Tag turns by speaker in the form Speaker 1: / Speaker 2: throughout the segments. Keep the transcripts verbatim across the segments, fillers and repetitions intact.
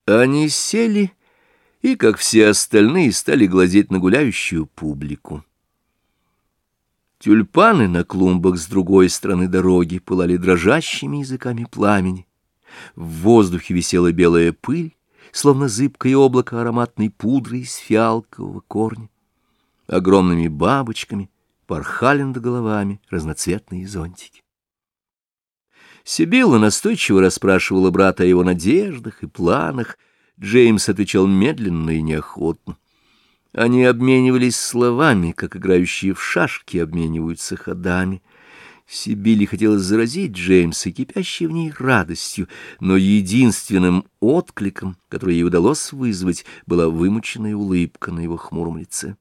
Speaker 1: Они сели и, как все остальные, стали глазеть на гуляющую публику. Тюльпаны на клумбах с другой стороны дороги пылали дрожащими языками пламени. В воздухе висела белая пыль, словно зыбкое облако ароматной пудры из фиалкового корня. Огромными бабочками порхали над головами разноцветные зонтики. Сибилла настойчиво расспрашивала брата о его надеждах и планах. Джеймс отвечал медленно и неохотно. Они обменивались словами, как играющие в шашки обмениваются ходами. Сибилле хотелось заразить Джеймса кипящей в ней радостью, но единственным откликом, который ей удалось вызвать, была вымученная улыбка на его хмуром лице.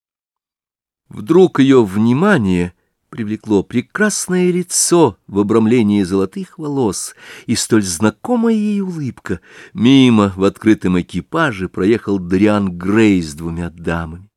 Speaker 1: Вдруг ее внимание привлекло прекрасное лицо в обрамлении золотых волос, и столь знакомая ей улыбка. Мимо в открытом экипаже проехал Дориан Грей с двумя дамами.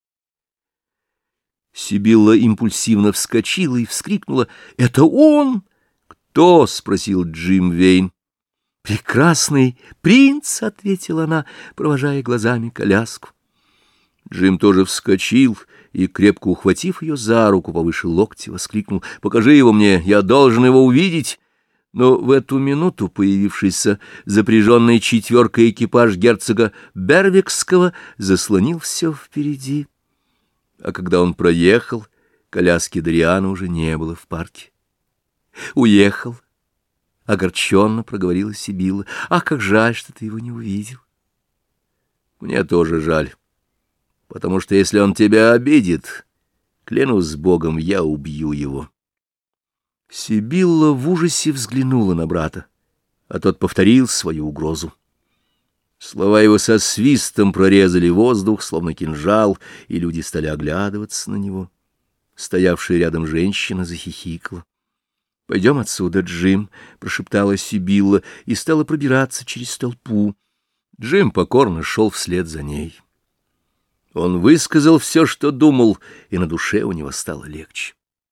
Speaker 1: Сибилла импульсивно вскочила и вскрикнула: «Это он!» «Кто?» — спросил Джим Вейн. «Прекрасный принц!» — ответила она, провожая глазами коляску. Джим тоже вскочил и, крепко ухватив ее за руку повыше локти, воскликнул: «Покажи его мне, я должен его увидеть!» Но в эту минуту появившийся запряженный четверкой экипаж герцога Бервикского заслонил все впереди. А когда он проехал, коляски Дориана уже не было в парке. «Уехал», — огорченно проговорила Сибилла. «Ах, как жаль, что ты его не увидел!» «Мне тоже жаль. Потому что если он тебя обидит, клянусь Богом, я убью его». Сибилла в ужасе взглянула на брата, а тот повторил свою угрозу. Слова его со свистом прорезали воздух, словно кинжал, и люди стали оглядываться на него. Стоявшая рядом женщина захихикала. «Пойдем отсюда, Джим», — прошептала Сибилла и стала пробираться через толпу. Джим покорно шел вслед за ней. Он высказал все, что думал, и на душе у него стало легче.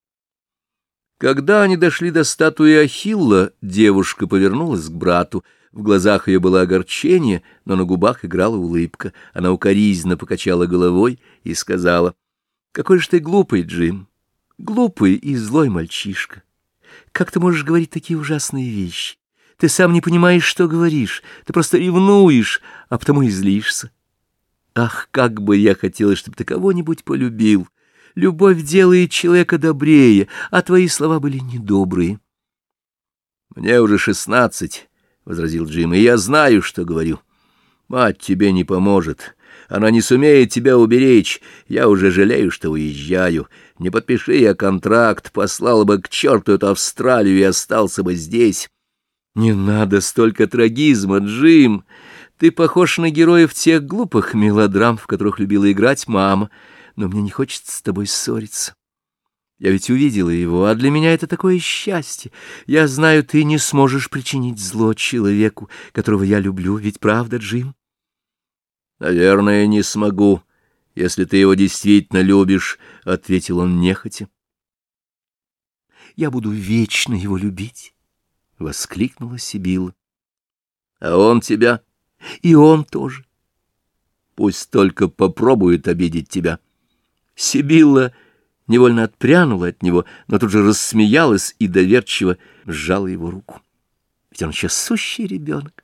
Speaker 1: Когда они дошли до статуи Ахилла, девушка повернулась к брату. В глазах ее было огорчение, но на губах играла улыбка. Она укоризненно покачала головой и сказала: «Какой же ты глупый, Джим, глупый и злой мальчишка. Как ты можешь говорить такие ужасные вещи? Ты сам не понимаешь, что говоришь, ты просто ревнуешь, а потому и злишься. Ах, как бы я хотела, чтобы ты кого-нибудь полюбил! Любовь делает человека добрее, а твои слова были недобрые». «Мне уже шестнадцать», — возразил Джим, — «и я знаю, что говорю. Мать тебе не поможет, она не сумеет тебя уберечь. Я уже жалею, что уезжаю. Не подпиши я контракт, послал бы к черту эту Австралию и остался бы здесь». «Не надо столько трагизма, Джим. Ты похож на героев тех глупых мелодрам, в которых любила играть мама, но мне не хочется с тобой ссориться. Я ведь увидела его, а для меня это такое счастье. Я знаю, ты не сможешь причинить зло человеку, которого я люблю, ведь правда, Джим?» «Наверное, не смогу, если ты его действительно любишь», — ответил он нехотя. «Я буду вечно его любить», — воскликнула Сибилла. «А он тебя?» «И он тоже». «Пусть только попробует обидеть тебя». Сибилла невольно отпрянула от него, но тут же рассмеялась и доверчиво сжала его руку. Ведь он еще сущий ребенок.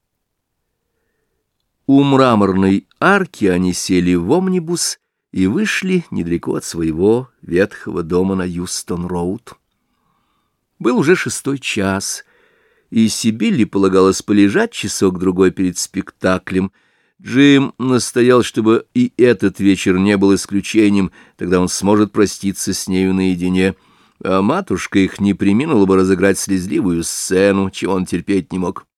Speaker 1: У мраморной арки они сели в омнибус и вышли недалеко от своего ветхого дома на Юстон-роуд. Был уже шестой час, и Сибилле полагалось полежать часок-другой перед спектаклем. Джим настоял, чтобы и этот вечер не был исключением, тогда он сможет проститься с нею наедине, а матушка их не преминула бы разыграть слезливую сцену, чего он терпеть не мог.